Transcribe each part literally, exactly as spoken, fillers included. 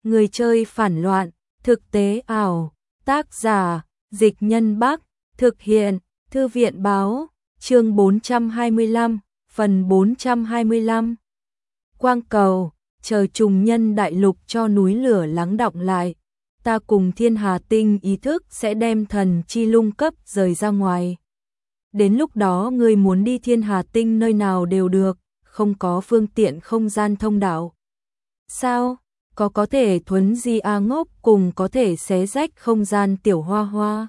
Người chơi phản loạn, thực tế ảo, tác giả, Dịch Nhân Bắc, thực hiện, Thư viện báo, chương bốn trăm hai mươi lăm, phần bốn trăm hai mươi lăm. Quang cầu, chờ trùng nhân đại lục cho núi lửa lắng đọng lại, ta cùng Thiên Hà Tinh ý thức sẽ đem thần chi lung cấp rời ra ngoài. Đến lúc đó ngươi muốn đi Thiên Hà Tinh nơi nào đều được, không có phương tiện không gian thông đạo. Sao? Có có thể thuấn di A Ngốc cùng có thể xé rách không gian Tiểu Hoa Hoa.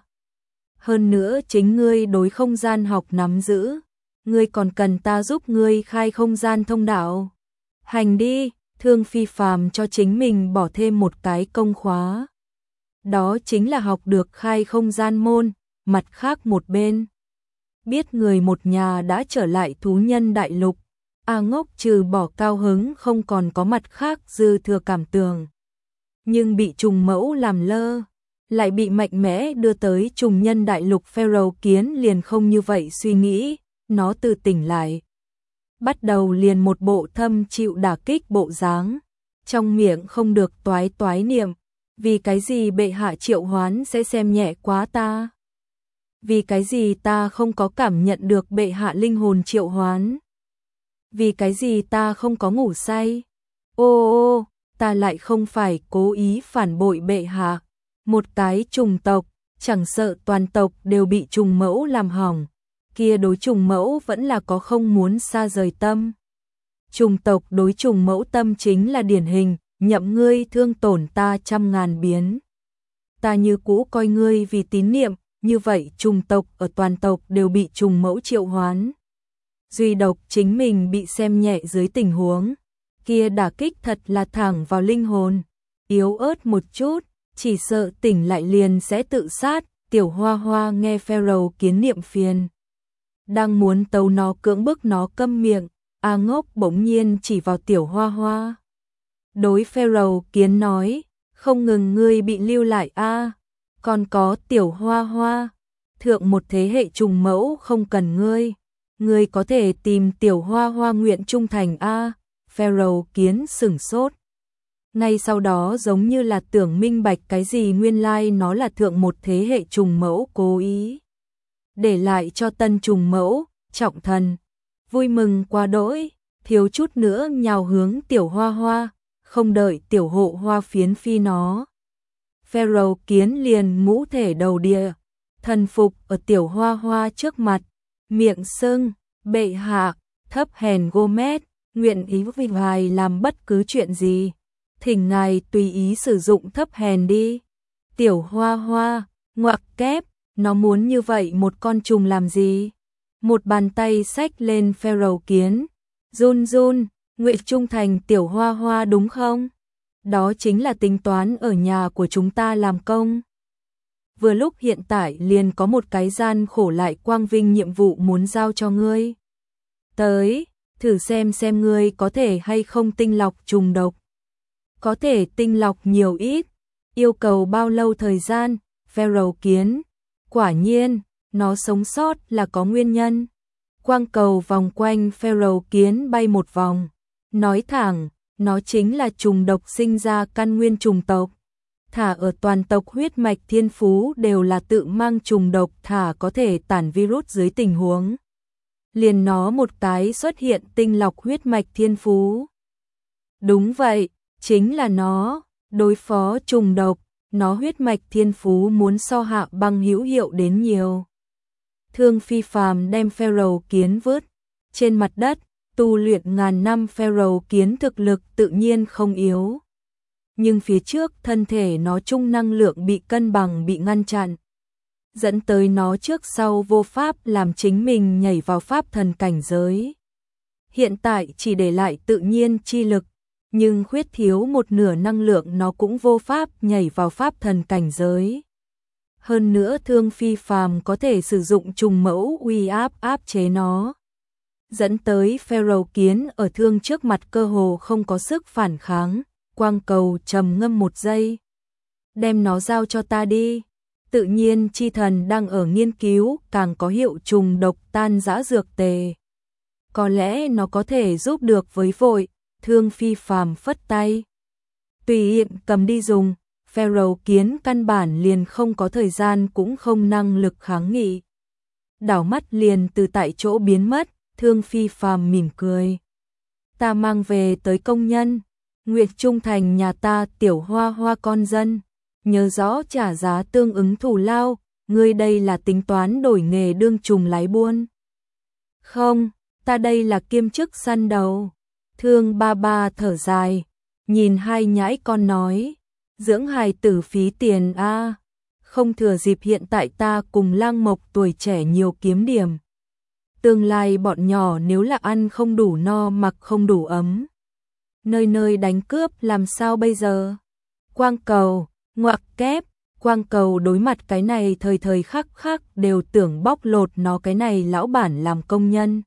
Hơn nữa chính ngươi đối không gian học nắm giữ, ngươi còn cần ta giúp ngươi khai không gian thông đạo. Hành đi, Thương Phi Phàm cho chính mình bỏ thêm một cái công khóa. Đó chính là học được khai không gian môn, mặt khác một bên. Biết người một nhà đã trở lại thú nhân đại lục, A Ngốc trừ bỏ cao hứng không còn có mặt khác dư thừa cảm tưởng. Nhưng bị trùng mẫu làm lơ, lại bị mạnh mẽ đưa tới trùng nhân đại lục Pharaoh kiến liền không như vậy suy nghĩ, nó từ tỉnh lại. Bắt đầu liền một bộ thâm chịu đả kích bộ dáng, trong miệng không được toái toái niệm, vì cái gì bệ hạ triệu hoán sẽ xem nhẹ quá ta? Vì cái gì ta không có cảm nhận được bệ hạ linh hồn triệu hoán? Vì cái gì ta không có ngủ say? Ô ô, ta lại không phải cố ý phản bội bệ hạ. Một cái trùng tộc, chẳng sợ toàn tộc đều bị trùng mẫu làm hỏng. Kia đối trùng mẫu vẫn là có không muốn xa rời tâm. Trùng tộc đối trùng mẫu tâm chính là điển hình, nhậm ngươi thương tổn ta trăm ngàn biến. Ta như cũ coi ngươi vì tín niệm, như vậy trùng tộc ở toàn tộc đều bị trùng mẫu triệu hoán. Duy độc chính mình bị xem nhẹ dưới tình huống, kia đả kích thật là thẳng vào linh hồn, yếu ớt một chút, chỉ sợ tỉnh lại liền sẽ tự sát. Tiểu Hoa Hoa nghe Pharaoh kiến niệm phiền, đang muốn tấu nó cưỡng bức nó câm miệng, A Ngốc bỗng nhiên chỉ vào Tiểu Hoa Hoa. Đối Pharaoh kiến nói, không ngừng ngươi bị lưu lại a, còn có Tiểu Hoa Hoa, thượng một thế hệ trùng mẫu không cần ngươi. Ngươi có thể tìm Tiểu Hoa Hoa nguyện trung thành a. Pharaoh kiến sửng sốt. Ngay sau đó giống như là tưởng minh bạch cái gì, nguyên lai nó là thượng một thế hệ trùng mẫu cố ý để lại cho tân trùng mẫu, trọng thần. Vui mừng quá đỗi, thiếu chút nữa nhào hướng Tiểu Hoa Hoa, không đợi Tiểu Hộ Hoa phiến phi nó. Pharaoh kiến liền ngũ thể đầu địa, thần phục ở Tiểu Hoa Hoa trước mặt, miệng sưng, bệ hạ, thấp hèn Gomez, nguyện ý vì ngài làm bất cứ chuyện gì, thỉnh ngài tùy ý sử dụng thấp hèn đi. Tiểu Hoa Hoa, ngoặc kép, nó muốn như vậy một con trùng làm gì? Một bàn tay xách lên Pharaoh kiến, run run, nguyện trung thành Tiểu Hoa Hoa đúng không? Đó chính là tính toán ở nhà của chúng ta làm công. Vừa lúc hiện tại liền có một cái gian khổ lại quang vinh nhiệm vụ muốn giao cho ngươi. Tới, thử xem xem ngươi có thể hay không tinh lọc trùng độc. Có thể tinh lọc nhiều ít, yêu cầu bao lâu thời gian? Pharaoh kiến, quả nhiên, nó sống sót là có nguyên nhân. Quang cầu vòng quanh Pharaoh kiến bay một vòng, nói thẳng, nó chính là trùng độc sinh ra căn nguyên trùng tộc. Thả ở toàn tộc huyết mạch thiên phú đều là tự mang trùng độc, thả có thể tản virus dưới tình huống. Liền nó một cái xuất hiện tinh lọc huyết mạch thiên phú. Đúng vậy, chính là nó, đối phó trùng độc, nó huyết mạch thiên phú muốn so Hạ Băng hữu hiệu đến nhiều. Thương Phi Phàm đem Pharaoh kiến vứt trên mặt đất, tu luyện ngàn năm Pharaoh kiến thực lực tự nhiên không yếu. Nhưng phía trước thân thể nó chung năng lượng bị cân bằng bị ngăn chặn, dẫn tới nó trước sau vô pháp làm chính mình nhảy vào pháp thần cảnh giới. Hiện tại chỉ để lại tự nhiên chi lực, nhưng khuyết thiếu một nửa năng lượng nó cũng vô pháp nhảy vào pháp thần cảnh giới. Hơn nữa Thương Phi Phàm có thể sử dụng trùng mẫu uy áp áp chế nó, dẫn tới Pharaoh kiến ở thương trước mặt cơ hồ không có sức phản kháng. Quang cầu trầm ngâm một giây, đem nó giao cho ta đi. Tự nhiên chi thần đang ở nghiên cứu càng có hiệu trùng độc tan rã dược tề, có lẽ nó có thể giúp được với vội. Thương Phi Phàm phất tay, tùy tiện cầm đi dùng, Pharaoh kiến căn bản liền không có thời gian cũng không năng lực kháng nghị. Đảo mắt liền từ tại chỗ biến mất, Thương Phi Phàm mỉm cười. Ta mang về tới công nhân, Nguyệt Trung Thành nhà ta tiểu hoa hoa con dân, nhớ rõ trả giá tương ứng thù lao, ngươi đây là tính toán đổi nghề đương trùng lái buôn. Không, ta đây là kiêm chức săn đầu. Thương ba ba thở dài, nhìn hai nhãi con nói, dưỡng hài tử phí tiền a, không thừa dịp hiện tại ta cùng Lang Mộc tuổi trẻ nhiều kiếm điểm. Tương lai bọn nhỏ nếu là ăn không đủ no mặc không đủ ấm, nơi nơi đánh cướp làm sao bây giờ? Quang Cầu, ngoặc kép, Quang Cầu đối mặt cái này thời thời khắc khắc đều tưởng bóc lột nó cái này lão bản làm công nhân.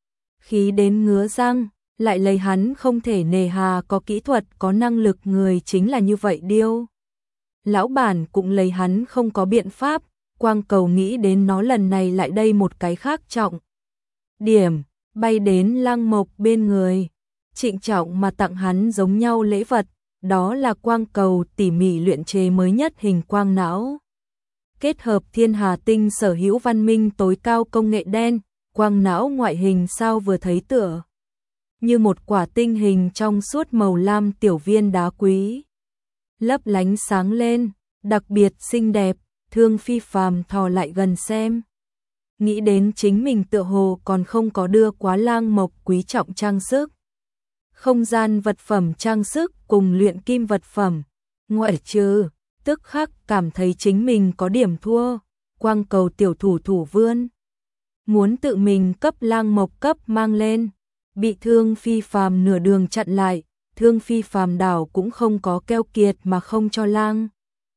Khí đến ngứa răng, lại lấy hắn không thể nề hà có kỹ thuật có năng lực người chính là như vậy điêu. Lão bản cũng lấy hắn không có biện pháp, Quang Cầu nghĩ đến nó lần này lại đây một cái khác trọng. Điểm, bay đến Lang Mộc bên người, trịnh trọng mà tặng hắn giống nhau lễ vật, đó là Quang Cầu tỉ mỉ luyện chế mới nhất hình quang não. Kết hợp Thiên Hà Tinh sở hữu văn minh tối cao công nghệ đen, quang não ngoại hình sao vừa thấy tựa như một quả tinh hình trong suốt màu lam tiểu viên đá quý. Lấp lánh sáng lên, đặc biệt xinh đẹp, Thương Phi Phàm thò lại gần xem. Nghĩ đến chính mình tựa hồ còn không có đưa quá Lang Mộc quý trọng trang sức. Không gian vật phẩm trang sức cùng luyện kim vật phẩm, ngoại trừ, tức khắc cảm thấy chính mình có điểm thua, Quang Cầu tiểu thủ thủ vươn. Muốn tự mình cấp Lang Mộc cấp mang lên, bị Thương Phi Phàm nửa đường chặn lại, Thương Phi Phàm đảo cũng không có keo kiệt mà không cho Lang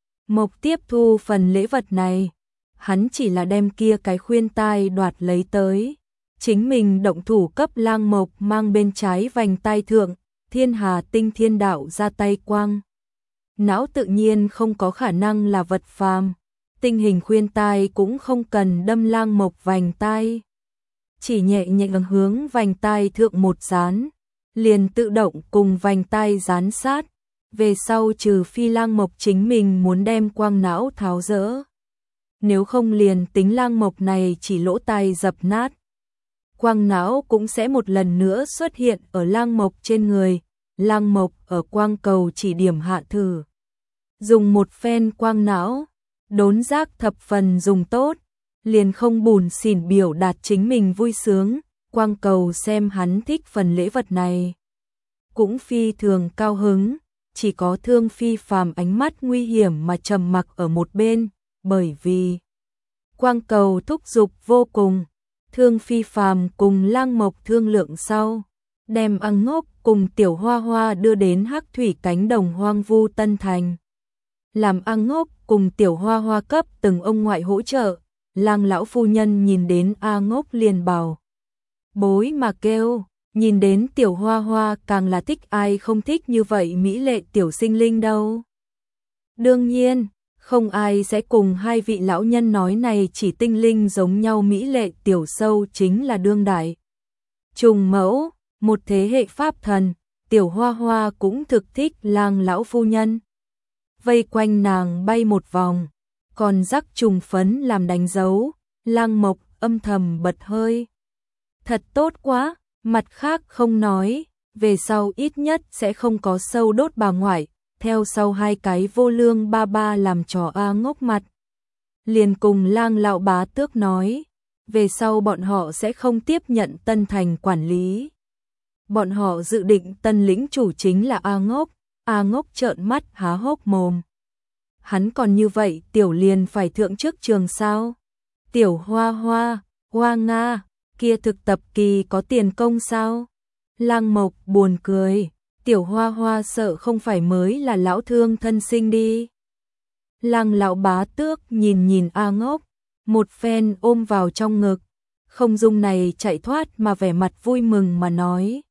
Mộc tiếp thu phần lễ vật này, hắn chỉ là đem kia cái khuyên tai đoạt lấy tới. Chính mình động thủ cấp Lang Mộc mang bên trái vành tai thượng, Thiên Hà Tinh thiên đạo ra tay quang. Não tự nhiên không có khả năng là vật phàm, tinh hình khuyên tai cũng không cần đâm Lang Mộc vành tai. Chỉ nhẹ nhẹ hướng vành tai thượng một dán, liền tự động cùng vành tai dán sát, về sau trừ phi Lang Mộc chính mình muốn đem quang não tháo dỡ. Nếu không liền tính Lang Mộc này chỉ lỗ tai dập nát, quang não cũng sẽ một lần nữa xuất hiện ở Lang Mộc trên người. Lang Mộc ở Quang Cầu chỉ điểm hạ thử, dùng một phen quang não, đốn giác thập phần dùng tốt, liền không bùn xỉn biểu đạt chính mình vui sướng. Quang Cầu xem hắn thích phần lễ vật này, cũng phi thường cao hứng, chỉ có Thương Phi Phàm ánh mắt nguy hiểm mà trầm mặc ở một bên, bởi vì Quang Cầu thúc giục vô cùng. Thương Phi Phàm cùng Lang Mộc thương lượng sau, đem A Ngốc cùng Tiểu Hoa Hoa đưa đến Hắc Thủy cánh đồng hoang vu Tân Thành. Làm A Ngốc cùng Tiểu Hoa Hoa cấp từng ông ngoại hỗ trợ, Lang lão phu nhân nhìn đến A Ngốc liền bảo bối mà kêu, nhìn đến Tiểu Hoa Hoa càng là thích, ai không thích như vậy mỹ lệ tiểu sinh linh đâu. Đương nhiên, không ai sẽ cùng hai vị lão nhân nói này chỉ tinh linh giống nhau mỹ lệ tiểu sâu chính là đương đại trùng mẫu, một thế hệ pháp thần. Tiểu Hoa Hoa cũng thực thích Lang lão phu nhân, vây quanh nàng bay một vòng, còn rắc trùng phấn làm đánh dấu. Lang Mộc âm thầm bật hơi, thật tốt quá, mặt khác không nói, về sau ít nhất sẽ không có sâu đốt bà ngoại. Theo sau hai cái vô lương ba ba làm trò A Ngốc mặt, liền cùng Lang lão bá tước nói, về sau bọn họ sẽ không tiếp nhận Tân Thành quản lý. Bọn họ dự định tân lĩnh chủ chính là A Ngốc. A Ngốc trợn mắt há hốc mồm. Hắn còn như vậy tiểu liền phải thượng chức trường sao? Tiểu Hoa Hoa, Hoa Nga, kia thực tập kỳ có tiền công sao? Lang Mộc buồn cười. Tiểu Hoa Hoa sợ không phải mới là lão thương thân sinh đi. Lang lão bá tước nhìn nhìn A Ngốc, một phen ôm vào trong ngực, không dung này chạy thoát mà vẻ mặt vui mừng mà nói.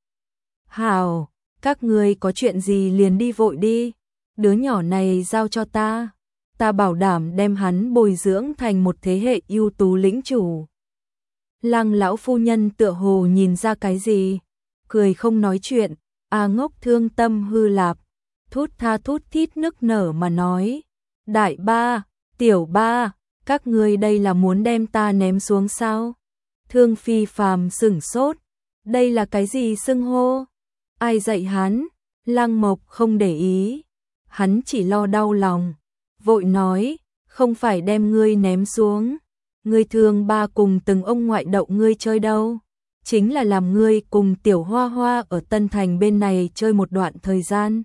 Hảo, các ngươi có chuyện gì liền đi vội đi, đứa nhỏ này giao cho ta, ta bảo đảm đem hắn bồi dưỡng thành một thế hệ ưu tú lĩnh chủ. Lang lão phu nhân tựa hồ nhìn ra cái gì, cười không nói chuyện. A Ngốc thương tâm hư lạp, thút tha thút thít nức nở mà nói, đại ba, tiểu ba, các ngươi đây là muốn đem ta ném xuống sao? Thương Phi Phàm sửng sốt, đây là cái gì xưng hô? Ai dạy hắn? Lăng Mộc không để ý, hắn chỉ lo đau lòng, vội nói, không phải đem ngươi ném xuống, ngươi Thương ba cùng từng ông ngoại đậu ngươi chơi đâu, chính là làm ngươi cùng tiểu Hoa Hoa ở Tân Thành bên này chơi một đoạn thời gian.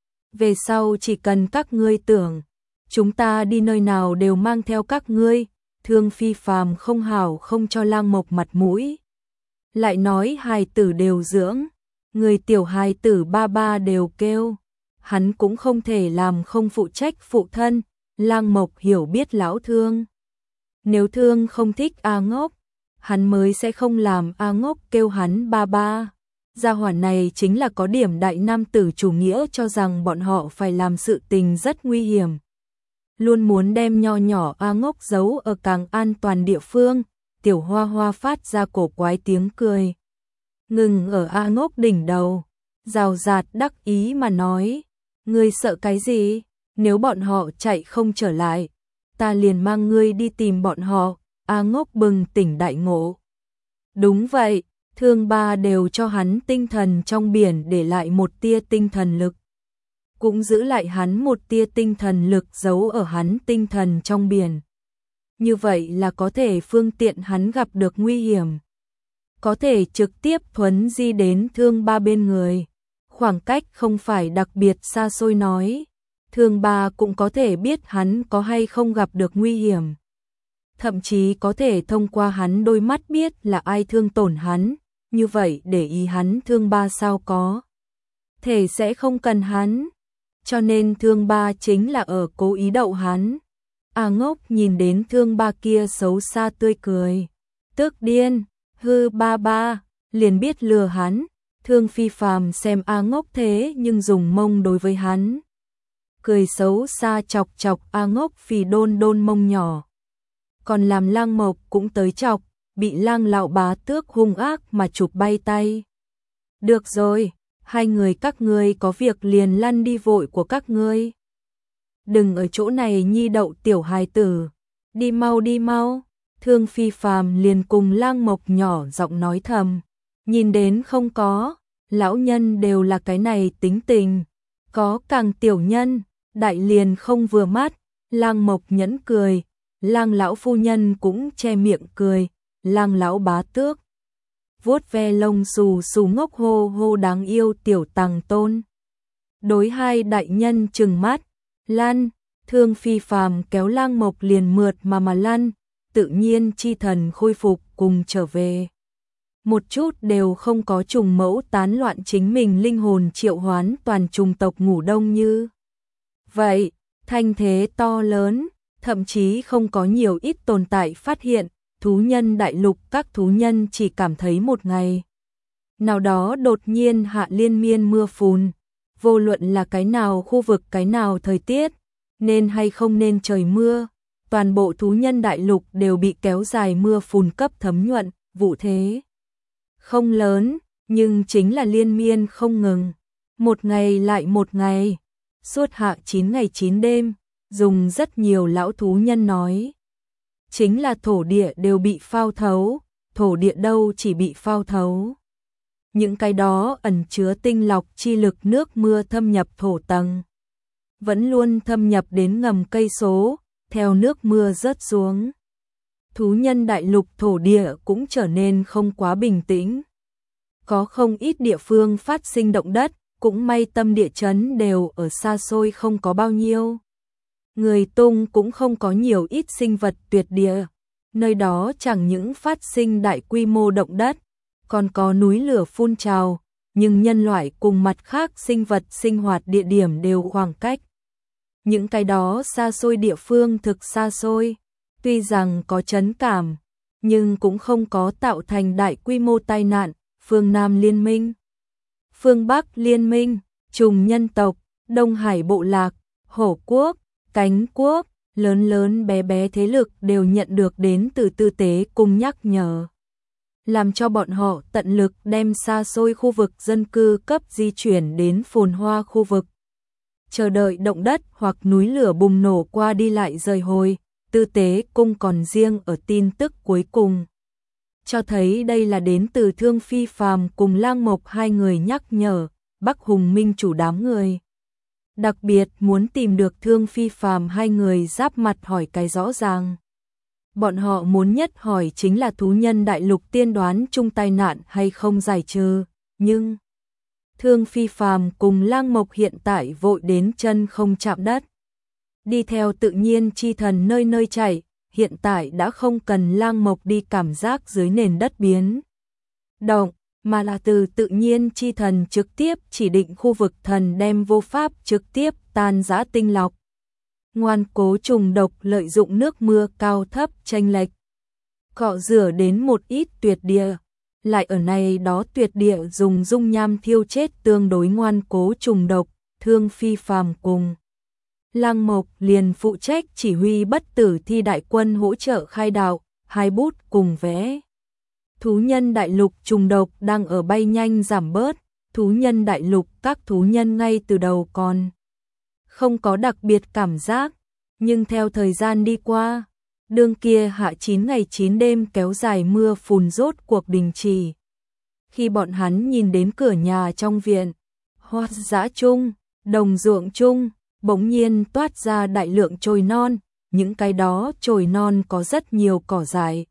Về sau chỉ cần các ngươi tưởng, chúng ta đi nơi nào đều mang theo các ngươi. Thương Phi Phàm không hảo không cho Lăng Mộc mặt mũi, lại nói hài tử đều dưỡng, người tiểu hài tử ba ba đều kêu, hắn cũng không thể làm không phụ trách phụ thân. Lăng Mộc hiểu biết lão Thương, nếu Thương không thích A Ngốc, hắn mới sẽ không làm A Ngốc kêu hắn ba ba. Gia hỏa này chính là có điểm đại nam tử chủ nghĩa, cho rằng bọn họ phải làm sự tình rất nguy hiểm, luôn muốn đem nho nhỏ A Ngốc giấu ở càng an toàn địa phương. Tiểu Hoa Hoa phát ra cổ quái tiếng cười, ngừng ở A Ngốc đỉnh đầu, rào rạt đắc ý mà nói, ngươi sợ cái gì? Nếu bọn họ chạy không trở lại, ta liền mang ngươi đi tìm bọn họ. A Ngốc bừng tỉnh đại ngộ. Đúng vậy, Thương ba đều cho hắn tinh thần trong biển để lại một tia tinh thần lực, cũng giữ lại hắn một tia tinh thần lực giấu ở hắn tinh thần trong biển. Như vậy là có thể phương tiện hắn gặp được nguy hiểm, có thể trực tiếp thuấn di đến Thương ba bên người. Khoảng cách không phải đặc biệt xa xôi nói, Thương ba cũng có thể biết hắn có hay không gặp được nguy hiểm. Thậm chí có thể thông qua hắn đôi mắt biết là ai thương tổn hắn, như vậy để ý hắn Thương ba sao có thể sẽ không cần hắn. Cho nên Thương ba chính là ở cố ý đậu hắn. A Ngốc nhìn đến Thương ba kia xấu xa tươi cười, tức điên, hư ba ba, liền biết lừa hắn. Thương Phi Phàm xem A Ngốc thế nhưng dùng mông đối với hắn, cười xấu xa chọc chọc A Ngốc phì đôn đôn mông nhỏ, còn làm Lăng Mộc cũng tới chọc, bị Lăng lão bá tước hung ác mà chụp bay tay. Được rồi, hai người các ngươi có việc liền lăn đi vội của các ngươi, đừng ở chỗ này nhi đậu tiểu hài tử, đi mau đi mau. Thương Phi Phàm liền cùng Lăng Mộc nhỏ giọng nói thầm, nhìn đến không có, lão nhân đều là cái này tính tình, có càng tiểu nhân, đại liền không vừa mắt. Lăng Mộc nhẫn cười, Lăng lão phu nhân cũng che miệng cười. Lăng lão bá tước vuốt ve lông xù xù ngốc hô hô đáng yêu tiểu tàng tôn, đối hai đại nhân trừng mắt, lăn. Thương Phi Phàm kéo Lăng Mộc liền mượt mà mà lăn, tự nhiên chi thần khôi phục cùng trở về, một chút đều không có trùng mẫu tán loạn chính mình linh hồn triệu hoán toàn trùng tộc ngủ đông như vậy, thanh thế to lớn, thậm chí không có nhiều ít tồn tại phát hiện. Thú nhân đại lục các thú nhân chỉ cảm thấy một ngày nào đó đột nhiên hạ liên miên mưa phùn, vô luận là cái nào khu vực cái nào thời tiết, nên hay không nên trời mưa, toàn bộ thú nhân đại lục đều bị kéo dài mưa phùn cấp thấm nhuận. Vụ thế không lớn, nhưng chính là liên miên không ngừng, một ngày lại một ngày, suốt hạ chín ngày chín đêm, dùng rất nhiều lão thú nhân nói, chính là thổ địa đều bị phao thấu, thổ địa đâu chỉ bị phao thấu. Những cái đó ẩn chứa tinh lọc chi lực nước mưa thâm nhập thổ tầng, vẫn luôn thâm nhập đến ngầm cây số, theo nước mưa rớt xuống. Thú nhân đại lục thổ địa cũng trở nên không quá bình tĩnh. Có không ít địa phương phát sinh động đất, cũng may tâm địa chấn đều ở xa xôi không có bao nhiêu. Người tung cũng không có nhiều ít sinh vật tuyệt địa, nơi đó chẳng những phát sinh đại quy mô động đất, còn có núi lửa phun trào, nhưng nhân loại cùng mặt khác sinh vật sinh hoạt địa điểm đều khoảng cách. Những cái đó xa xôi địa phương thực xa xôi, tuy rằng có chấn cảm, nhưng cũng không có tạo thành đại quy mô tai nạn. Phương Nam liên minh, phương Bắc liên minh, trùng nhân tộc, Đông Hải bộ lạc, Hổ quốc, Cánh quốc, lớn lớn bé bé thế lực đều nhận được đến từ tư tế cùng nhắc nhở, làm cho bọn họ tận lực đem xa xôi khu vực dân cư cấp di chuyển đến phồn hoa khu vực. chờ đợi động đất hoặc núi lửa bùng nổ qua đi lại rời hồi. Tư Tế Cung còn riêng ở tin tức cuối cùng, cho thấy đây là đến từ Thương Phi Phàm cùng Lang Mộc hai người nhắc nhở Bắc Hùng Minh chủ đám người. Đặc biệt muốn tìm được Thương Phi Phàm, hai người giáp mặt hỏi cái rõ ràng. Bọn họ muốn nhất hỏi chính là thú nhân đại lục tiên đoán chung tai nạn hay không giải trừ, nhưng Thương Phi Phàm cùng Lang Mộc hiện tại vội đến chân không chạm đất. Đi theo tự nhiên chi thần nơi nơi chạy, hiện tại đã không cần Lang Mộc đi cảm giác dưới nền đất biến động, mà là từ tự nhiên chi thần trực tiếp chỉ định khu vực thần đem vô pháp trực tiếp tan rã tinh lọc. Ngoan cố trùng độc lợi dụng nước mưa cao thấp chênh lệch, cọ rửa đến một ít tuyệt địa, lại ở này đó tuyệt địa dùng dung nham thiêu chết tương đối ngoan cố trùng độc. Thương Phi Phàm cùng Lang Mộc liền phụ trách chỉ huy bất tử thi đại quân hỗ trợ khai đạo, hai bút cùng vẽ. Thú nhân đại lục trùng độc đang ở bay nhanh giảm bớt, thú nhân đại lục các thú nhân ngay từ đầu còn không có đặc biệt cảm giác, nhưng theo thời gian đi qua, đương kia hạ chín ngày chín đêm kéo dài mưa phùn rốt cuộc đình chỉ. Khi bọn hắn nhìn đến cửa nhà trong viện, hoa dã chung, đồng ruộng chung, bỗng nhiên toát ra đại lượng chồi non, những cái đó chồi non có rất nhiều cỏ dại.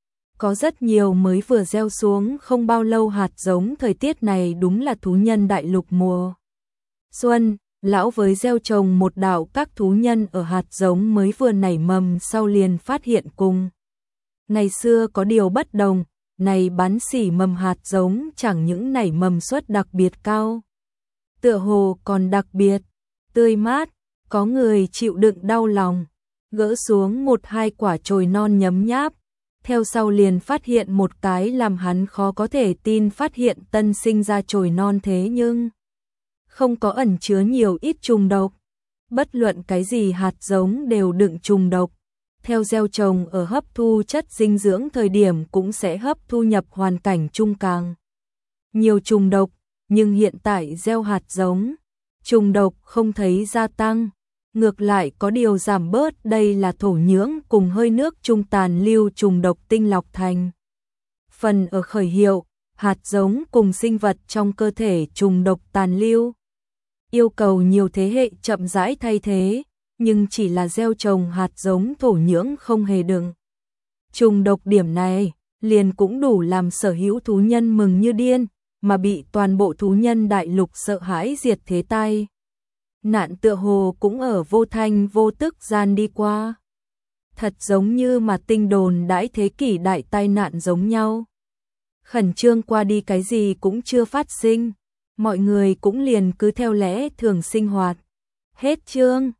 Có rất nhiều mới vừa gieo xuống không bao lâu hạt giống. Thời tiết này đúng là thú nhân đại lục mùa xuân, lão với gieo trồng một đạo các thú nhân ở hạt giống mới vừa nảy mầm sau liền phát hiện cùng ngày xưa có điều bất đồng, này bán sỉ mầm hạt giống chẳng những nảy mầm suất đặc biệt cao, tựa hồ còn đặc biệt tươi mát, có người chịu đựng đau lòng, gỡ xuống một hai quả chồi non nhấm nháp, theo sau liền phát hiện một cái làm hắn khó có thể tin, phát hiện tân sinh ra chồi non thế nhưng không có ẩn chứa nhiều ít trùng độc. Bất luận cái gì hạt giống đều đựng trùng độc, theo gieo trồng ở hấp thu chất dinh dưỡng thời điểm cũng sẽ hấp thu nhập hoàn cảnh chung càng nhiều trùng độc, nhưng hiện tại gieo hạt giống, trùng độc không thấy gia tăng, ngược lại có điều giảm bớt, đây là thổ nhưỡng cùng hơi nước trung tàn lưu trùng độc tinh lọc thành phần ở khởi hiệu, hạt giống cùng sinh vật trong cơ thể trùng độc tàn lưu. Yêu cầu nhiều thế hệ chậm rãi thay thế, nhưng chỉ là gieo trồng hạt giống thổ nhưỡng không hề đựng trùng độc, điểm này liền cũng đủ làm sở hữu thú nhân mừng như điên, mà bị toàn bộ thú nhân đại lục sợ hãi diệt thế tai nạn tựa hồ cũng ở vô thanh vô tức gian đi qua. Thật giống như mà tinh đồn đãi thế kỷ đại tai nạn giống nhau. Khẩn trương qua đi, cái gì cũng chưa phát sinh, mọi người cũng liền cứ theo lẽ thường sinh hoạt. Hết chương.